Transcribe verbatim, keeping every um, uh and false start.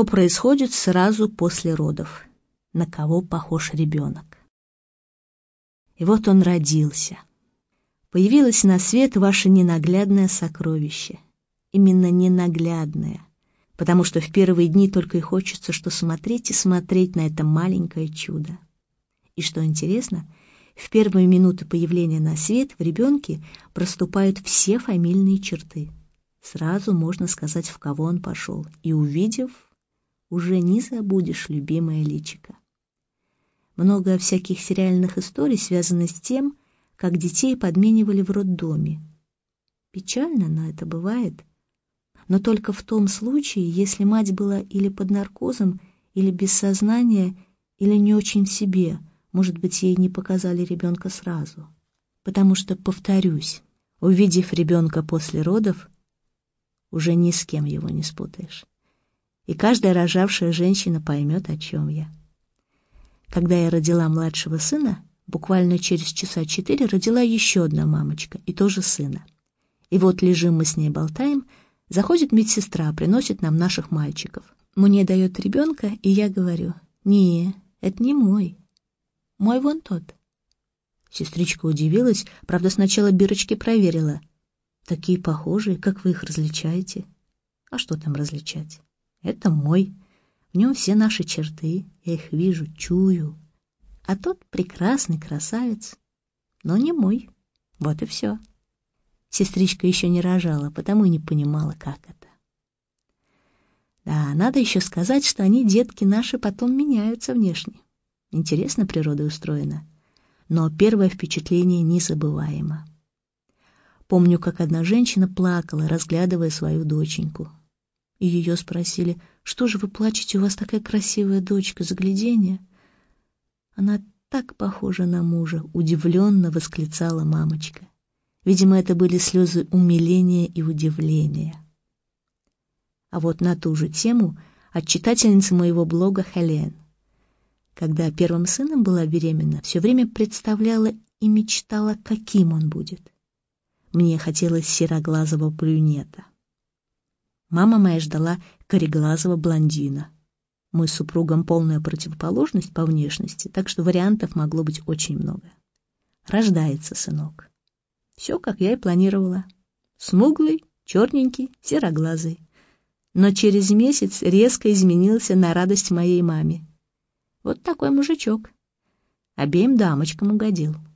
что происходит сразу после родов, на кого похож ребенок. И вот он родился. Появилось на свет ваше ненаглядное сокровище. Именно ненаглядное, потому что в первые дни только и хочется, что смотреть и смотреть на это маленькое чудо. И что интересно, в первые минуты появления на свет в ребенке проступают все фамильные черты. Сразу можно сказать, в кого он пошел, и, увидев, уже не забудешь любимое личико. Много всяких сериальных историй связано с тем, как детей подменивали в роддоме. Печально, но это бывает. Но только в том случае, если мать была или под наркозом, или без сознания, или не очень в себе. Может быть, ей не показали ребенка сразу. Потому что, повторюсь, увидев ребенка после родов, уже ни с кем его не спутаешь. И каждая рожавшая женщина поймет, о чем я. Когда я родила младшего сына, буквально через часа четыре родила еще одна мамочка, и тоже сына. И вот лежим мы с ней болтаем, заходит медсестра, приносит нам наших мальчиков. Мне дает ребенка, и я говорю: «Не, это не мой. Мой вон тот». Сестричка удивилась, правда, сначала бирочки проверила. «Такие похожие, как вы их различаете?» «А что там различать? Это мой. В нем все наши черты, я их вижу, чую. А тот прекрасный красавец, но не мой. Вот и все». Сестричка еще не рожала, потому и не понимала, как это. Да, надо еще сказать, что они, детки наши, потом меняются внешне. Интересно природа устроена. Но первое впечатление незабываемо. Помню, как одна женщина плакала, разглядывая свою доченьку. И ее спросили: «Что же вы плачете, у вас такая красивая дочка, загляденье?» «Она так похожа на мужа», — удивленно восклицала мамочка. Видимо, это были слезы умиления и удивления. А вот на ту же тему от читательницы моего блога Хелен. Когда первым сыном была беременна, все время представляла и мечтала, каким он будет. Мне хотелось сероглазого брюнета. Мама моя ждала кореглазого блондина. Мы с супругом полная противоположность по внешности, так что вариантов могло быть очень много. Рождается сынок. Все, как я и планировала. Смуглый, черненький, сероглазый. Но через месяц резко изменился на радость моей маме. Вот такой мужичок. Обеим дамочкам угодил.